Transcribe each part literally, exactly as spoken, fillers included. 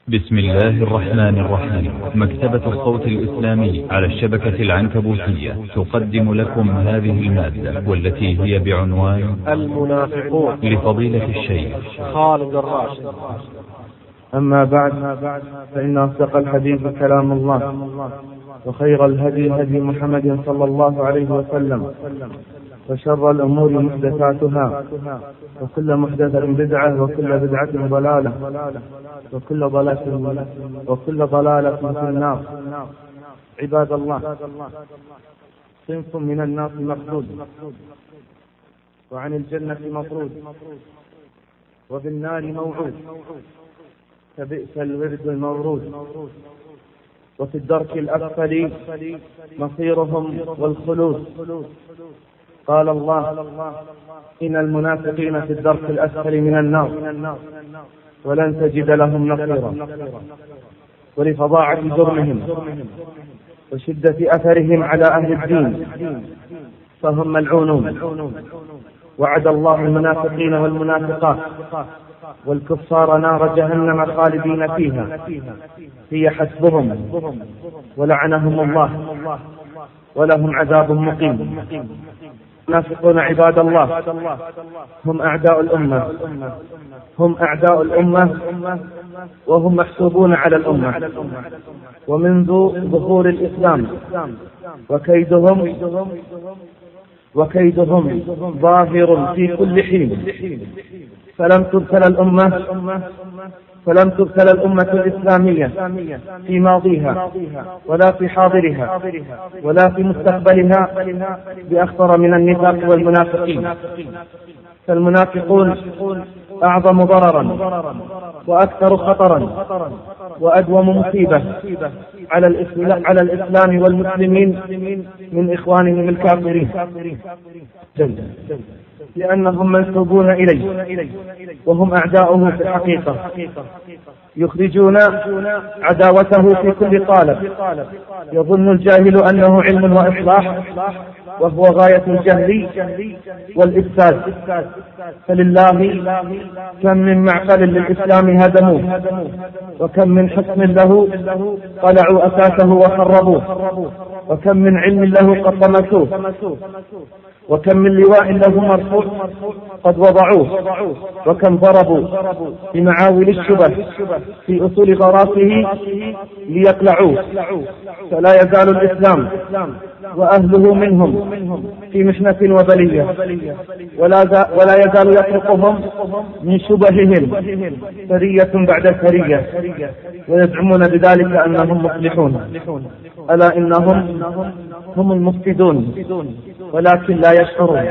بسم الله الرحمن الرحيم. مكتبة الصوت الإسلامي على الشبكة العنكبوتية تقدم لكم هذه المادة والتي هي بعنوان المنافقون لفضيلة الشيخ خالد الراشد. أما بعد، فإن أصدق الحديث كلام الله، وخير الهدي هدي محمد صلى الله عليه وسلم، وشر الأمور محدثاتها، وكل محدثة بدعة، وكل بدعة ضلالة، وكل ضلالة وكل ضلالة في النار. عباد الله، صنف من الناس مخلود، وعن الجنة مطرود، وبالنار موعود، فبئس الورد المورود، وفي الدرك الأسفل مصيرهم والخلود. قال الله: إن المنافقين في الدرك الأسفل من النار ولن تجد لهم نصيرا. ولفظاعة جرمهم وشدة أثرهم على أهل الدين فهم ملعونون. وعد الله المنافقين والمنافقات والكفار نار جهنم خالدين فيها، هي حسبهم، ولعنهم الله، ولهم عذاب مقيم. المنافقون عباد الله هم أعداء الأمة، هم أعداء الأمة وهم محسوبون على الأمة، ومنذ ظهور الإسلام وكيدهم وكيدهم ظاهر في كل حين. فلم تبتلى الأمة فلم تبتلى الأمة الإسلامية في ماضيها ولا في حاضرها ولا في مستقبلها بأخطر من النفاق والمنافقين. فالمنافقون أعظم ضررا وأكثر خطرا وأدوم مصيبة على الإسلام, على الإسلام والمسلمين من إخوانهم الكافرين، لأنهم منسوبون إليه وهم أعداؤه في الحقيقة، يخرجون عداوته في كل طالب. يظن الجاهل أنه علم وإصلاح، وهو غاية الجهل والإفساد. فلله كم من معقل للإسلام هدموه، وكم من حصن له قلعوا أساسه وخربوه، وكم من علم له قد طمسوه، وكم من لواء له مرفوع قد وضعوه، وكم ضربوا بمعاول الشبه في أصول غراسه ليقلعوه. فلا يزال الإسلام وأهله منهم في محنة وبلية، ولا, ولا يزال يطرقهم من شبههم سرية بعد سرية، ويزعمون بذلك أنهم مصلحون. ألا إنهم هم المفسدون ولكن لا يشعرون.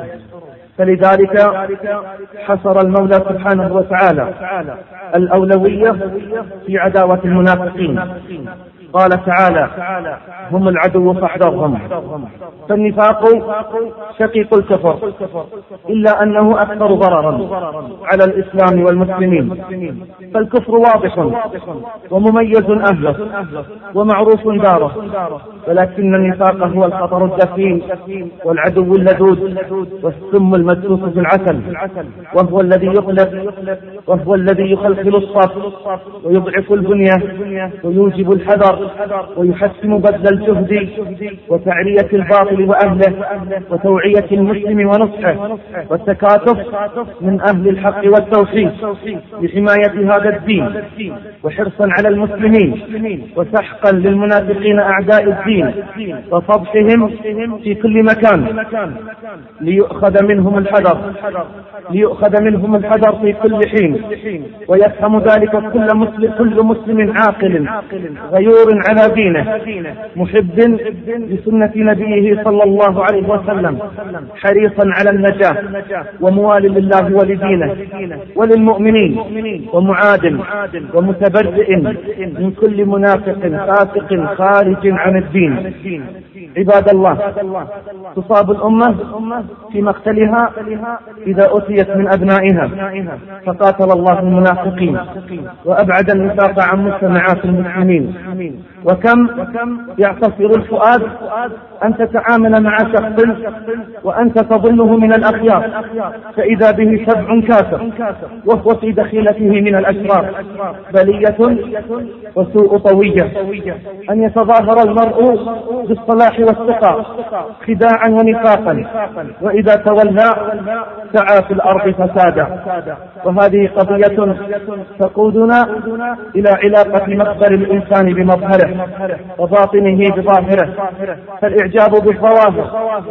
فلذلك حصر المولى سبحانه وتعالى الأولوية في عداوة المنافقين. قال تعالى: هم العدو فاحذرهم. فالنفاق شقيق الكفر، إلا أنه أكثر ضررا على الإسلام والمسلمين. فالكفر واضح ومميز أهله ومعروف داره، ولكن النفاق هو الخطر الدفين والعدو اللدود والسم المدسوس في العسل، وهو الذي يخلق وهو الذي يخلخل الصف ويضعف البنية ويوجب الحذر ويحسن بذل الجهد وتعرية الباطل وأهله وتوعية المسلم ونصحه والتكاتف من أهل الحق والتوحيد لحماية هذا الدين وحرصا على المسلمين وسحقا للمنافقين أعداء الدين وفضحهم في كل مكان ليؤخذ منهم الحذر ليؤخذ منهم الحذر في كل حين. ويفهم ذلك كل مسلم, كل مسلم عاقل غيور على دينه محب لسنة نبيه صلى الله عليه وسلم، حريصا على النجاة وموال لله ولدينه وللمؤمنين، ومعاد ومتبرئ من كل منافق فاسق خارج عن الدين. عباد الله، تصاب الأمة في مقتلها إذا أتيت من أبنائها، فقاتل الله المنافقين وأبعد النفاق عن مجتمعات المسلمين. وكم يعتصر الفؤاد أن تتعامل مع شخص وأنت تظنه من الأخيار، فإذا به سبع كافر وهو في دخيلته من الأشرار. بلية وسوء طوية أن يتظاهر المرء بالصلاح والثقة خداعا ونفاقا، وإذا تولى سعى في الأرض فسادا. وهذه قضية تقودنا إلى علاقة مخبر الإنسان بمظهره وباطنه بظاهره، فالإعجاب بالظواهر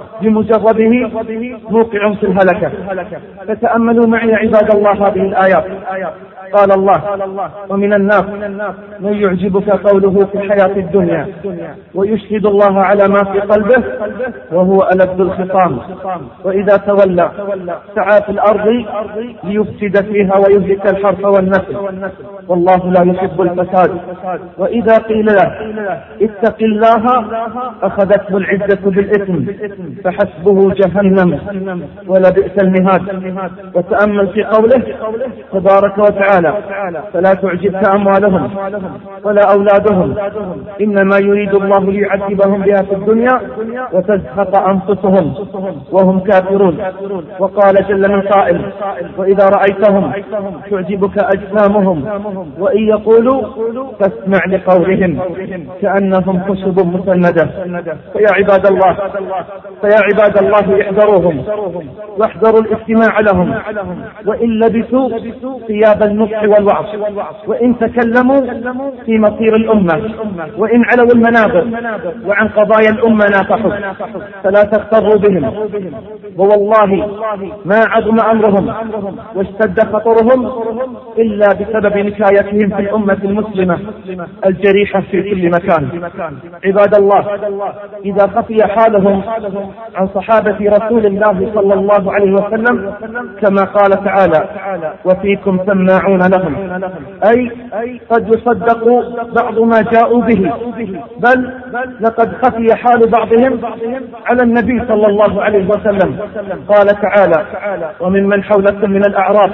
بمجرده موقع في الهلكة. فتأملوا معي عباد الله هذه الآيات. قال الله: ومن الناس من يعجبك قوله في الحياة الدنيا ويشهد الله على ما في قلبه وهو ألد الخصام، وإذا تولى سعى في الأرض ليفسد فيها ويهلك الحرث والنسل، والله لا يحب الفساد. وإذا قيل له اتق الله أخذته العزة بالإثم فحسبه جهنم ولبئس المهاد. وتأمل في قوله تبارك وتعالى: فلا تعجبك أموالهم ولا أولادهم إنما يريد الله ليعذبهم بها في الدنيا وتزهق أنفسهم وهم كافرون. وقال جل من قائل: وإذا رأيتهم تعجبك أجسامهم وإن يقولوا فاسمع لقولهم كأنهم خشب مسندة. فيا عباد الله فيا عباد الله احذروهم واحذروا الاستماع لهم، وإن لبسوا ثياب النصح والوعظ، وإن تكلموا في مصير الأمة، وإن علوا المنابر وعن قضايا الأمة نافحوا، فلا تغتروا بهم. ووالله ما عظم أمرهم واشتد خطرهم إلا بسبب نكايتهم في الأمة المسلمة الجريحة في كل مكان. عباد الله، إذا خفي حالهم عن صحابة رسول الله صلى الله عليه وسلم كما قال تعالى: وفيكم سماعون لهم، أي قد يصدق بعض ما جاءوا به، بل لقد خفي حال بعضهم على النبي صلى الله عليه وسلم. قال تعالى: ومن من حولكم من الأعراب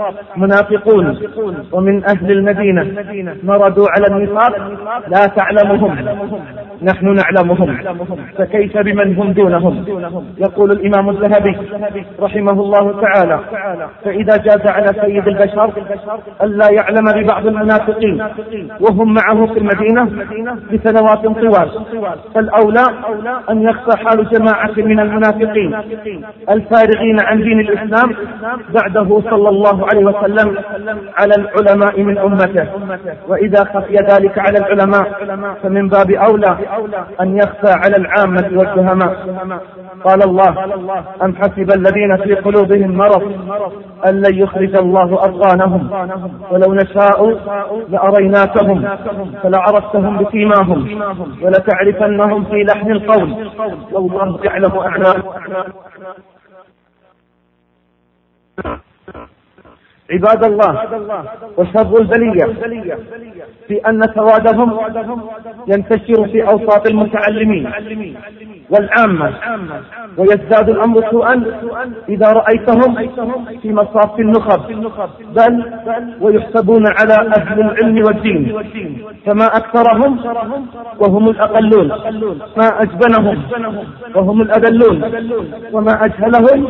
منافقون ومن أهل المدينة مردوا على النفاق لا تعلمهم نحن نعلمهم فكيف بمن هم دونهم. يقول الإمام الذهبي رحمه الله تعالى: فإذا جاز على سيد البشر ألا يعلم ببعض المنافقين وهم معه في المدينة بسنوات طوال، فالأولى أن يخفى حال جماعة من المنافقين الفارغين عن دين الإسلام بعده صلى الله عليه وسلم على العلماء من أمته. وإذا خفي ذلك على العلماء فمن باب أولى أن يخفى على العامة والفهماء. قال الله: أم حسب الذين في قلوبهم مرض أن لن يخرج الله أضغانهم ولو نشاء لأريناكهم فلعرفتهم بسيماهم ولتعرفنهم في لحن القول والله يعلم أعمالهم. عباد الله، وشر البلية في أن سوادهم ينتشر في أوساط المتعلمين والعامة، ويزداد الأمر سوءا إذا رأيتهم في مصاف النخب، بل ويحسبون على أهل العلم والدين، فما أكثرهم وهم الأقلون، ما أجبنهم وهم الأذلون، وما أجهلهم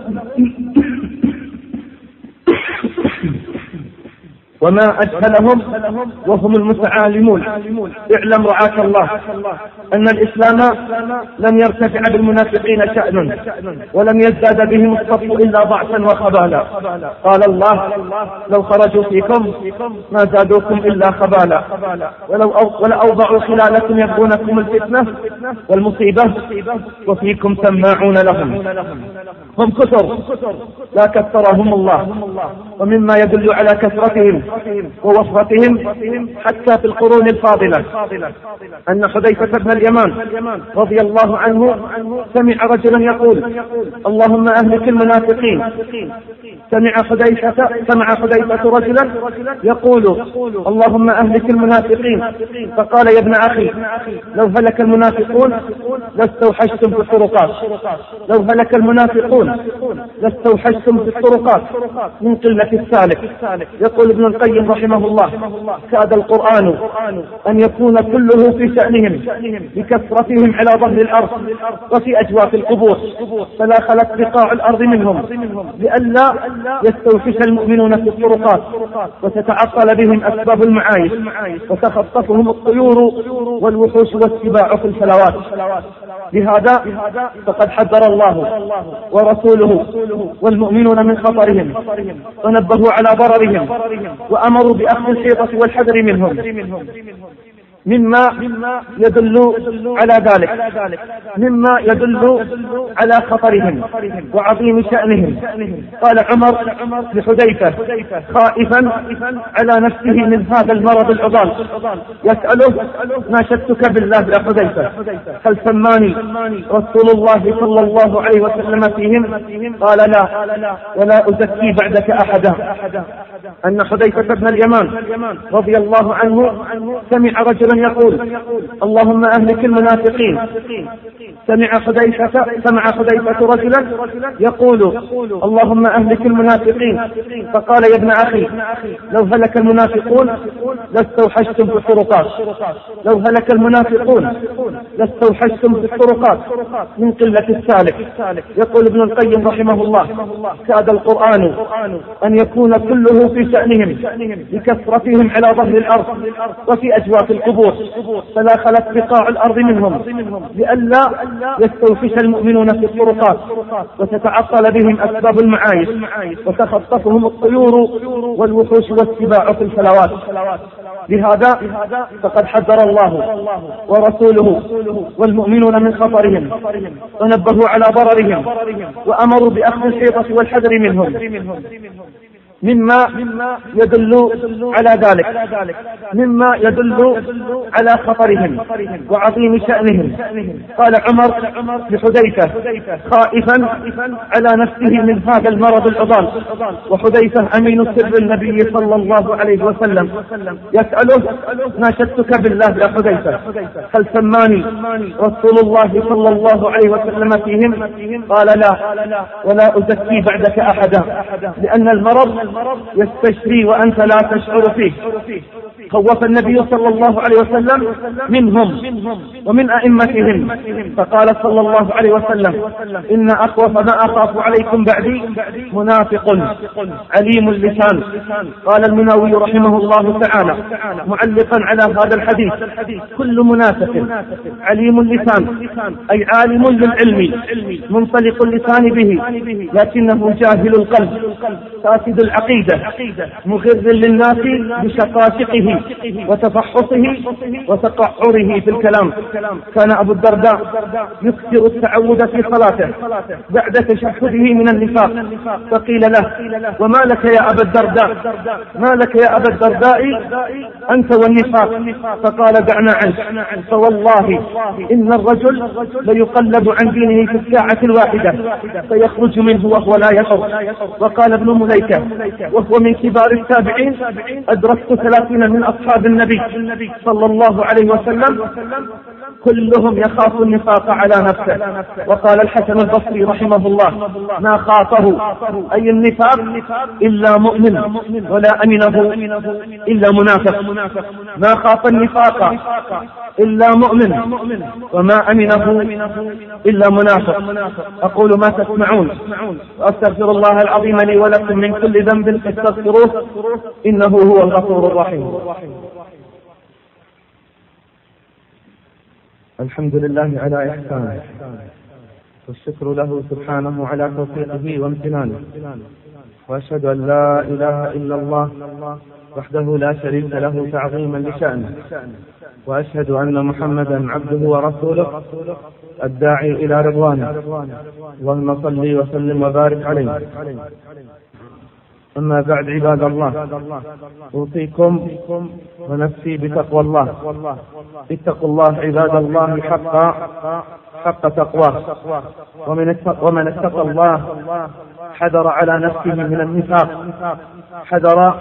وما أجهلهم وهم المتعالمون. اعلم رعاك الله أن الإسلام لم يرتفع بالمنافقين شأن ولم يزداد بهم الصف إلا ضعفا وخبالا. قال الله: لو خرجوا فيكم ما زادوكم إلا خبالا ولو ولأوضعوا خلالكم يبغونكم الفتنة والمصيبة وفيكم سماعون لهم. هم كثر لا كثرهم الله. ومما يدل على كثرتهم ووفرتهم حتى في القرون الفاضلة أن حذيفة بن اليمان رضي الله عنه سمع رجلا يقول: اللهم أهلك المنافقين سمع حذيفة سمع حذيفة رجلا يقول اللهم أهلك المنافقين، فقال يا ابن أخي لو هلك المنافقون لاستوحشتم في الطرقات، لو هلك المنافقون لاستوحشتم في الطرقات من قلة السالك. يقول ابن القيم رحمه الله كاد القرآن أن يكون كله في شأنهم بكثرتهم على ظهر الأرض وفي أجواف القبور، فلا خلت بقاع الأرض منهم لئلا يستوحش المؤمنون في الطرقات وتتعطل بهم أسباب المعايش وتخطفهم الطيور والوحوش والسباع في الفلوات. لهذا فقد حذر الله ورسوله والمؤمنون من خطرهم ونبهوا على ضررهم وأمروا بأخذ الحيطة والحذر منهم، مما يدل على ذلك مما يدل على خطرهم وعظيم شأنهم. قال عمر لحذيفة خائفا على نفسه من هذا المرض العضال يسأله ناشدتك بالله يا حذيفة هل سماني رسول الله صلى الله عليه وسلم فيهم؟ قال لا ولا أزكي بعدك أحدا. أن حذيفة بن اليمان رضي الله عنه سمع رجلا يقول اللهم أهلك المنافقين. سمع حذيفة سمع حذيفة رجلا يقول اللهم أهلك المنافقين، فقال يا ابن أخي لو هلك المنافقون لاستوحشتم في الطرقات، لو هلك المنافقون لاستوحشتم في الطرقات من قلة السالك. يقول ابن القيم رحمه الله كاد القرآن أن يكون كله في شأنهم بكثرتهم على ظهر الأرض وفي أجواف القبور، فلا خلت بقاع الأرض منهم لئلا يستوحش المؤمنون في الطرقات وتتعطل بهم أسباب المعايش وتخطفهم الطيور والوحوش والسباع في الفلوات. لهذا فقد حذر الله ورسوله والمؤمنون من خطرهم ونبهوا على ضررهم وأمروا بأخذ الحيطة والحذر منهم، مما يدل على ذلك مما يدل على خطرهم وعظيم شأنهم. قال عمر لحذيفة خائفا على نفسه من هذا المرض العضال، وحذيفة أمين سر النبي صلى الله عليه وسلم يسأله ناشدتك بالله يا حذيفة هل سماني رسول الله صلى الله عليه وسلم فيهم؟ قال لا ولا أزكي بعدك أحدا، لأن المرض يستشري وأنت لا تشعر فيه. خوف النبي صلى الله عليه وسلم منهم ومن أئمتهم، فقال صلى الله عليه وسلم إن أخوف ما أخاف عليكم بعدي منافق عليم اللسان. قال المناوي رحمه الله تعالى معلقا على هذا الحديث كل منافق عليم اللسان أي عالم للعلم منطلق اللسان به لكنه جاهل القلب فاسد العقيدة مغر للناس بشقاشقه وتفحصه وتقعره في الكلام. كان أبو الدرداء يكثر التعوذ في صلاته بعد تشهده من النفاق، فقيل له وما لك يا أبا الدرداء ما لك يا أبا الدرداء أنت والنفاق؟ فقال دعنا عنك، فوالله إن الرجل ليقلب عن دينه في الساعة الواحدة فيخرج منه وهو لا يشعر. وقال ابن مليكة وهو من كبار التابعين أدركت ثلاثين من أصحاب النبي صلى الله عليه وسلم كلهم يخاف النفاق على نفسه. وقال الحسن البصري رحمه الله ما خافه أي النفاق إلا مؤمن ولا أمنه إلا منافق. ما خاف النفاق إلا مؤمن وما أمنه إلا منافق. أقول ما تسمعون وأستغفر الله العظيم لي ولكم من كل ذنب فاستغفروه إنه هو الغفور الرحيم. الحمد لله على إحسانه والشكر له سبحانه على توفيقه وامتنانه، وأشهد أن لا إله إلا الله وحده لا شريك له تعظيما لشأنه، وأشهد أن محمدا عبده ورسوله الداعي إلى رضوانه، اللهم صل وسلم وبارك عليه. أما بعد عباد الله، أوصيكم ونفسي بتقوى الله. اتقوا الله عباد الله حق حق تقواه، ومن اتقى الله حذر على نفسه من النفاق، حذر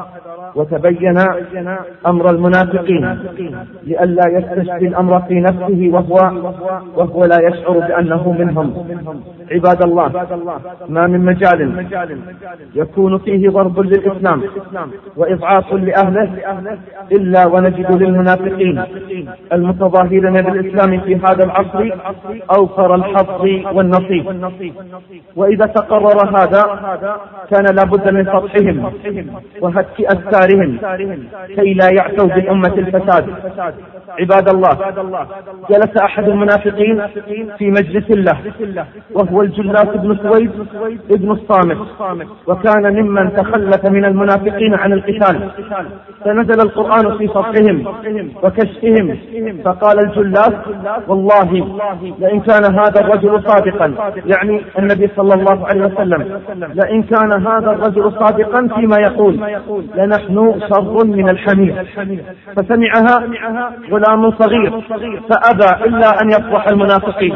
وتبين أمر المنافقين لئلا يستشفي الأمر في نفسه وهو, وهو لا يشعر بأنه منهم. عباد الله، ما من مجال يكون فيه ضرب للإسلام وإضعاف لأهله إلا ونجد للمنافقين المتظاهرين بالإسلام في هذا العصر أوفر الحظ والنصيب. وإذا تقرر هذا كان لابد من فتحهم وهتك أفكارهم كي لا يعتوا بالأمة الفساد. عباد الله، جلس أحد المنافقين في مجلس له وهو الجلاس بن سويد ابن الصامت، وكان ممن تخلف من المنافقين عن القتال، فنزل القرآن في صفحهم وكشفهم، فقال الجلاس: والله لئن كان هذا الرجل صادقا، يعني النبي صلى الله عليه وسلم، لئن كان هذا الرجل صادقا فيما يقول لنحن شر من الحمير. فسمعها غلام صغير فأبى إلا أن يفضح المنافقين.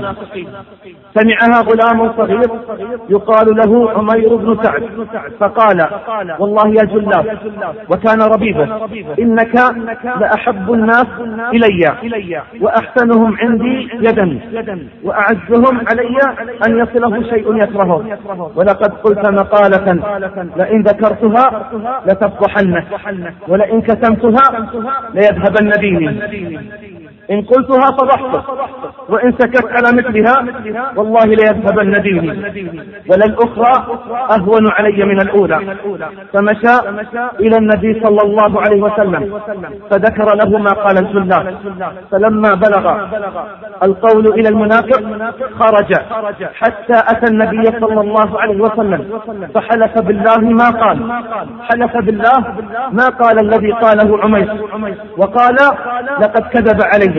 سمعها غلام صغير يقال له عمير بن سعد فقال: والله يا جلاس، وكان ربيبه، إنك لأحب الناس إلي وأحسنهم عندي يدا وأعزهم علي أن يصله شيء يكرهه، ولقد قلت مقالة لئن ذكرتها لتفضحنك، ولئن كتمتها ليذهبن ديني. إن قلتها فضحتك، وإن سكت على مثلها والله ليذهبن ديني، وللأخرى أهون علي من الأولى. فمشى إلى النبي صلى الله عليه وسلم فذكر له ما قال الجلاس، فلما بلغ القول إلى المنافق خرج حتى أتى النبي صلى الله عليه وسلم فحلف بالله ما قال، حلف بالله ما قال الذي قاله عمير، وقال: لقد كذب علي.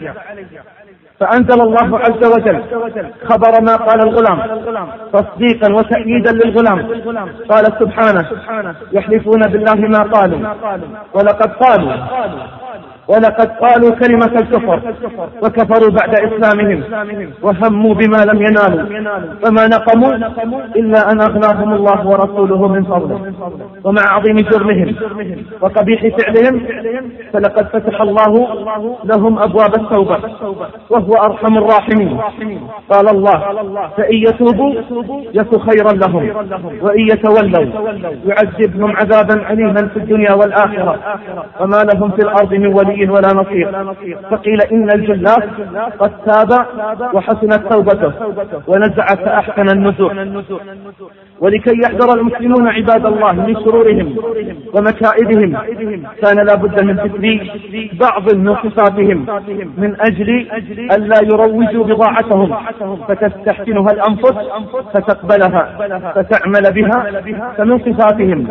فأنزل الله عز وجل خبر ما قال الغلام تصديقا وتأييدا للغلام. قال سبحانه: يحلفون بالله ما قالوا ولقد قالوا ولقد قالوا كلمة الكفر وكفروا بعد إسلامهم وهموا بما لم ينالوا فما نقموا إلا أن أغناهم الله ورسوله من فضله. ومع عظيم جرمهم وقبيح فعلهم فلقد فتح الله لهم أبواب التوبة وهو أرحم الراحمين. قال الله: فإن يتوبوا يك خيرا لهم، وإن يتولوا يعذبهم عذابا أليما في الدنيا والآخرة وما لهم في الأرض من ولي ولا نصير. فقيل إن الجلاس قد تاب وحسنت توبته ونزع فأحسن النزوع. ولكي يحذر المسلمون عباد الله من شرورهم ومكائدهم كان لا بد من ذكر بعض من صفاتهم من أجل أن لا يروجوا بضاعتهم فتستحسنها الأنفس فتقبلها فتعمل بها. فمن صفاتهم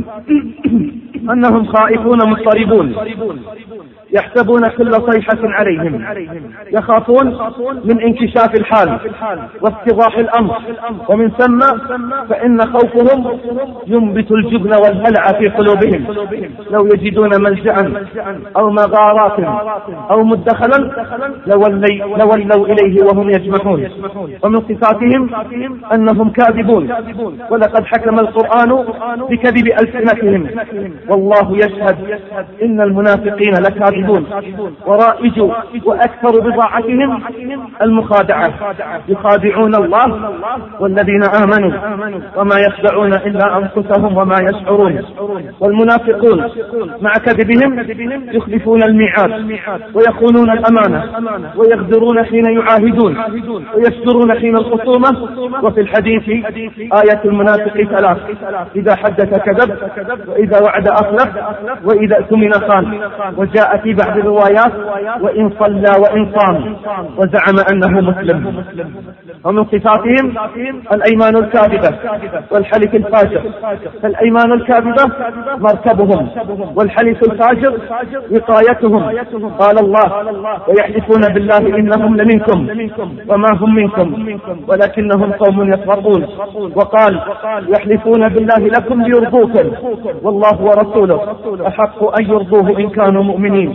أنهم خائفون مضطربون يحسبون كل صيحة عليهم، يخافون من انكشاف الحال وافتضاح الأمر، ومن ثم فإن خوفهم ينبت الجبن والهلع في قلوبهم. لو يجدون ملجأ أو مغارات أو مدخلا لولوا إليه وهم يجمحون. ومن صفاتهم أنهم كاذبون، ولقد حكم القرآن بكذب ألسنتهم، والله يشهد إن المنافقين لكاذبون. ورائج وأكثر بضاعتهم المخادعة، يخادعون الله والذين آمنوا وما يخدعون إلا أنفسهم وما يشعرون. والمنافقون مع كذبهم يخلفون الميعاد ويخونون الأمانة ويغدرون حين يعاهدون ويفجرون حين الخصومة. وفي الحديث آية المنافق ثلاث: إذا حدث كذب، وإذا وعد أخلف، وإذا اؤتمن خان. وجاء في بعض الروايات: وإن صلى وإن صام، وزعم أنه مسلم. ومن صفاتهم الأيمان الكاذبة والحلف الفاجر. فالأيمان الكاذبة مركبهم، والحلف الفاجر وقايتهم. قال الله: ويحلفون بالله إنهم لمنكم وما هم منكم ولكنهم قوم يفرقون. وقال: يحلفون بالله لكم ليرضوكم والله ورسوله أحق أن يرضوه إن كانوا مؤمنين.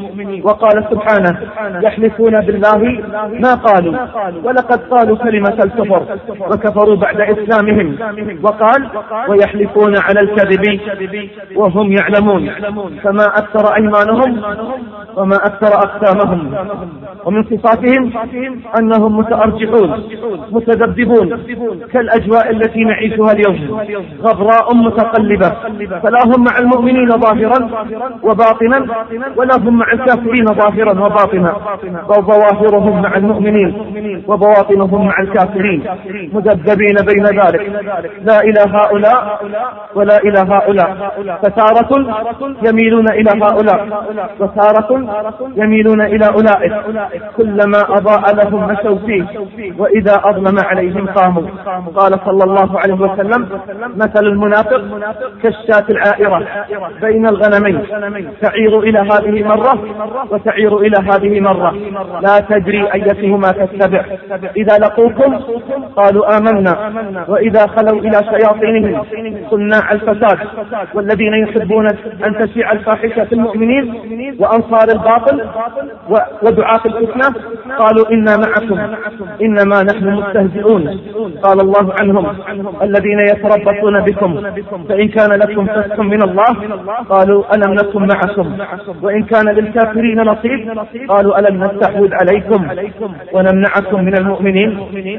وقال سبحانه يحلفون بالله ما قالوا ولقد قالوا كلمة الكفر وكفروا بعد إسلامهم، وقال ويحلفون على الكذب وهم يعلمون، فما أكثر أيمانهم وما أكثر أقسامهم. ومن صفاتهم أنهم متأرجحون متذبذبون كالأجواء التي نعيشها اليوم، غبراء متقلبة، فلا هم مع المؤمنين ظاهرا وباطنا ولا هم مع الكافرين ظاهرا وباطنا، بل ظواهرهم مع المؤمنين وبواطنهم مع الكافرين، مذبذبين بين ذلك، لا إلى هؤلاء ولا إلى هؤلاء، فتارة يميلون إلى هؤلاء وتارة يميلون إلى أولئك، كلما أضاء لهم مشوا فيه وإذا أظلم عليهم قاموا. قال صلى الله عليه وسلم مثل المنافق كالشاة العائرة بين الغنمين، تعير إلى هذه مرة وتعير إلى هذه مرة، لا تدري أيتهما تتبع، إذا لقوكم قالوا آمنا وإذا خلوا إلى شياطينهم صناع الفساد والذين يحبون أن تشيع الفاحشة في المؤمنين وأنصار الباطل ودعاة الفتنة قالوا إنا معكم إنما نحن مستهزئون. قال الله عنهم الذين يتربصون بكم فإن كان لكم فتح من الله قالوا ألم نكن معكم وإن كان للكافرين نصيب قالوا ألم نستحوذ عليكم ونمنعكم من المؤمنين.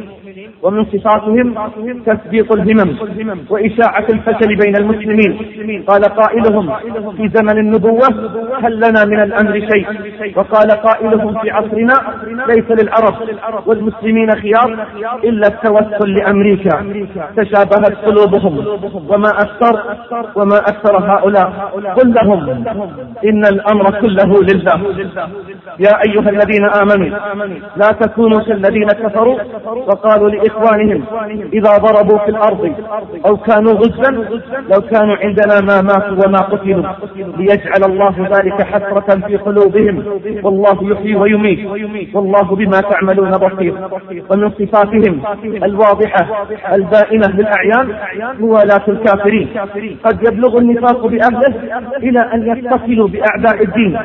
ومن صفاتهم تثبيط الهمم وإشاعة الفشل بين المسلمين، قال قائلهم في زمن النبوة هل لنا من الأمر شيء، وقال قائلهم في عصرنا ليس للعرب والمسلمين خيار إلا التوسل لأمريكا، تشابهت قلوبهم وما أكثر وما أكثر هؤلاء. قل لهم إن الأمر كله لله. يا أيها الذين آمنوا لا تكونوا كالذين كفروا وقالوا لإخوانهم إذا ضربوا في الأرض أو كانوا غزا لو كانوا عندنا ما ماتوا وما قتلوا ليجعل الله ذلك حسرة في قلوبهم والله يحيي ويميت والله بما تعملون بصير. ومن صفاتهم الواضحة البائنة للأعيان موالاة الكافرين، قد يبلغ النفاق بأهله إلى أن يتصلوا بأعداء الدين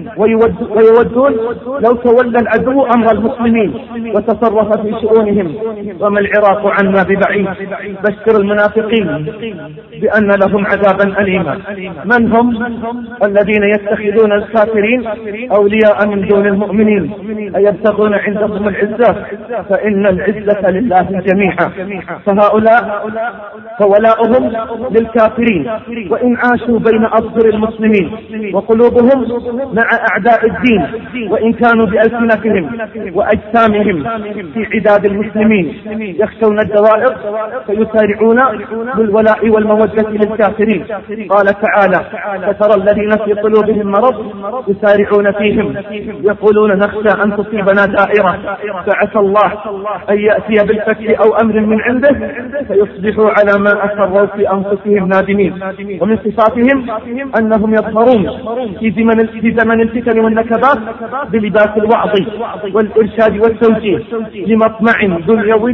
ويودون لو تولى العدو أمر المسلمين وتصرف في شؤونهم، وما العراق عنا ببعيد. بشر المنافقين بأن لهم عذابا أليما. من هم الذين يتخذون الكافرين أولياء من دون المؤمنين أيبتغون عندهم العزة فإن العزة لله جميعا. فهؤلاء فولاؤهم للكافرين وإن عاشوا بين أظهر المسلمين وقلوبهم مع أعداء الدين وإن كانوا بألسنتهم وأجسامهم في عداد المسلمين يخشون الدوائر فيسارعون بالولاء والمودة للكافرين. قال تعالى فترى الذين في قلوبهم مرض يسارعون فيهم يقولون نخشى أن تصيبنا دائرة فعسى الله أن يأتي بالفتح أو أمر من عنده فيصبحوا على ما أسروا في أنفسهم نادمين. ومن صفاتهم أنهم يظهرون في زمن في زمن الفتن والنكبات بلباس الوعظ والإرشاد والتوجيه لمطمع دنيوي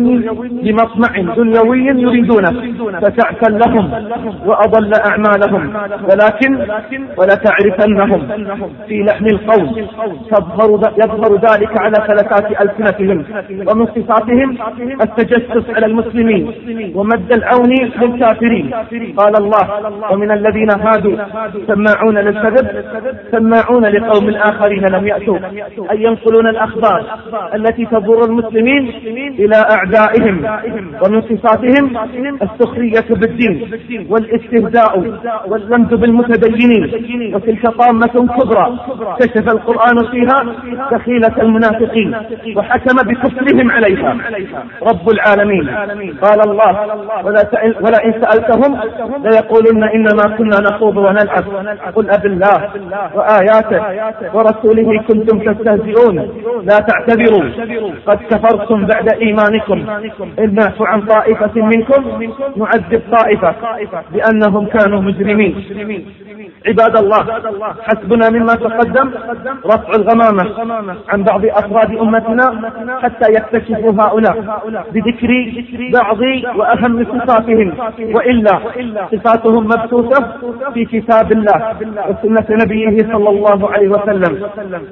لمطمع دنيوي يريدونه فتعسا لهم وأضل أعمالهم، ولكن ولتعرفنهم في لحن القول تظهر يظهر ذلك على فلتات ألسنتهم. ومن صفاتهم التجسس على المسلمين ومد العون للكافرين. قال الله ومن الذين هادوا سماعون للكذب سماعون لقوم آخرين لم يأتوا، أي ينقلون الأخبار التي تضر المسلمين إلى أعدائهم. ومن صفاتهم السخرية بالدين والاستهزاء واللمز بالمتدينين، وتلك طامة كبرى كشف القرآن فيها دخيلة المنافقين وحكم بكفرهم عليها رب العالمين. قال الله ولئن سألتهم ليقولن إنما كنا نخوض ونلعب قل أب الله وآياته ورسوله كنتم تستهزئون لا تعتذروا قد كفرتم بعد إيمانكم إن نعفو عن طائفة منكم نعذب طائفة بأنهم كانوا مجرمين. عباد الله، حسبنا مما تقدم رفع الغمامة عن بعض أفراد أمتنا حتى يكتشفوا هؤلاء بذكر بعض وأهم صفاتهم، وإلا صفاتهم مبثوثة في كتاب الله وسنة نبيه صلى الله عليه وسلم.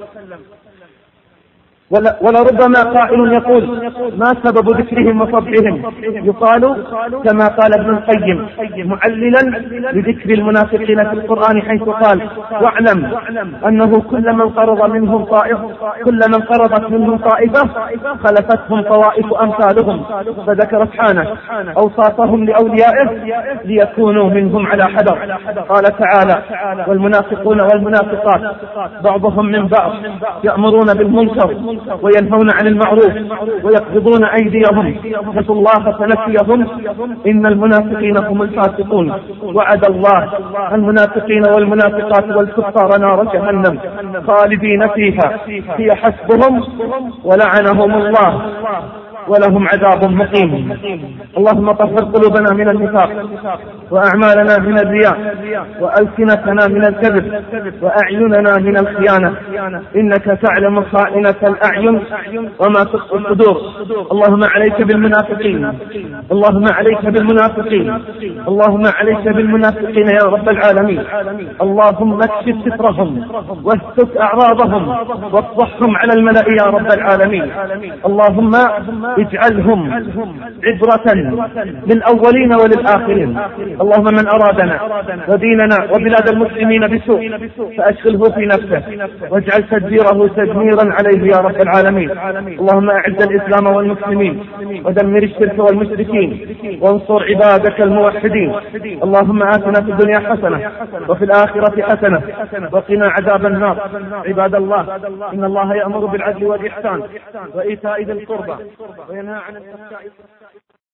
ولربما قائل يقول: ما سبب ذكرهم وصفحهم؟ يقال كما قال ابن القيم معللا لذكر المنافقين في القرآن، حيث قال: واعلم أنه كل من قرض منهم طائفة كل من قرضت منهم طائفة خلفتهم طوائف أمثالهم، فذكر سبحانه أوصافهم لأوليائه ليكونوا منهم على حذر. قال تعالى: والمنافقون والمنافقات بعضهم من بعض يأمرون بالمنكر وينهون عن المعروف ويقبضون أيديهم، نسوا الله فنسيهم، إن المنافقين هم الفاسقون. وعد الله المنافقين والمنافقات والكفار نار جهنم خالدين فيها هي حسبهم ولعنهم الله ولهم عذاب مقيم. اللهم طهر قلوبنا من النفاق، وأعمالنا من الرياء، وألسنتنا من الكذب، وأعيننا من الخيانة، إنك تعلم خائنة الأعين وما تخفي الصدور. اللهم عليك بالمنافقين، اللهم عليك بالمنافقين، اللهم عليك بالمنافقين يا رب العالمين. اللهم اكشف سترهم واستر أعراضهم وافضحهم على الملأ يا رب العالمين. اللهم اجعلهم عبرة للأولين وللآخرين. اللهم من أرادنا وديننا وبلاد المسلمين بسوء فأشغله في نفسه واجعل تدبيره تدميرا عليه يا رب العالمين. اللهم أعز الإسلام والمسلمين ودمر الشرك والمشركين وانصر عبادك الموحدين. اللهم آتنا في الدنيا حسنة وفي الآخرة حسنة وقنا عذاب النار. عباد الله، إن الله يأمر بالعدل والإحسان وإيتاء ذي القربى وينهى عن الفحشاء